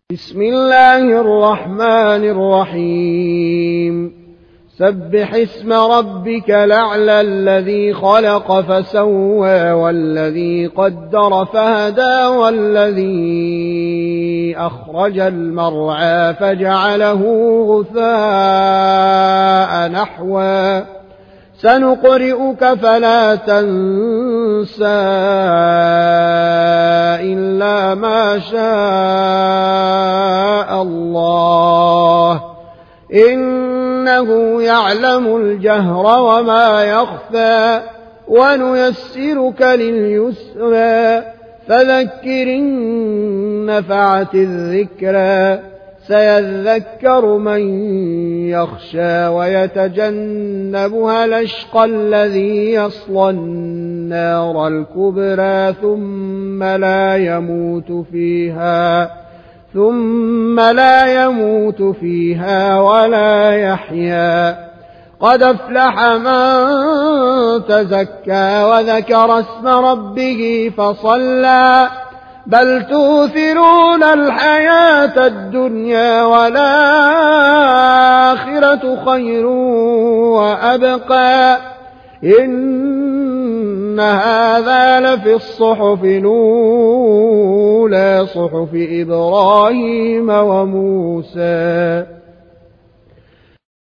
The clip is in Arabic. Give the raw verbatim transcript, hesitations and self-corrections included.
بسم الله الرحمن الرحيم سبح اسم ربك الأعلى الذي خلق فسوى والذي قدر فهدى والذي أخرج المرعى فجعله غثاء نحوا سنقرئك فلا تنسى إلا ما شاء الله إنه يعلم الجهر وما يخفى ونيسرك لليسرى فذكر إن نفعت الذكرى سيذكر من يخشى ويتجنبها الأشقى الذي يصلى النار الكبرى ثم لا يموت فيها ثم لا يموت فيها ولا يحيا قد أفلح من تزكى وذكر اسم ربه فصلى بل تؤثرون الحياة الدنيا والآخرة خير وأبقى إن هذا لفي الصحف الأولى صحف إبراهيم وموسى.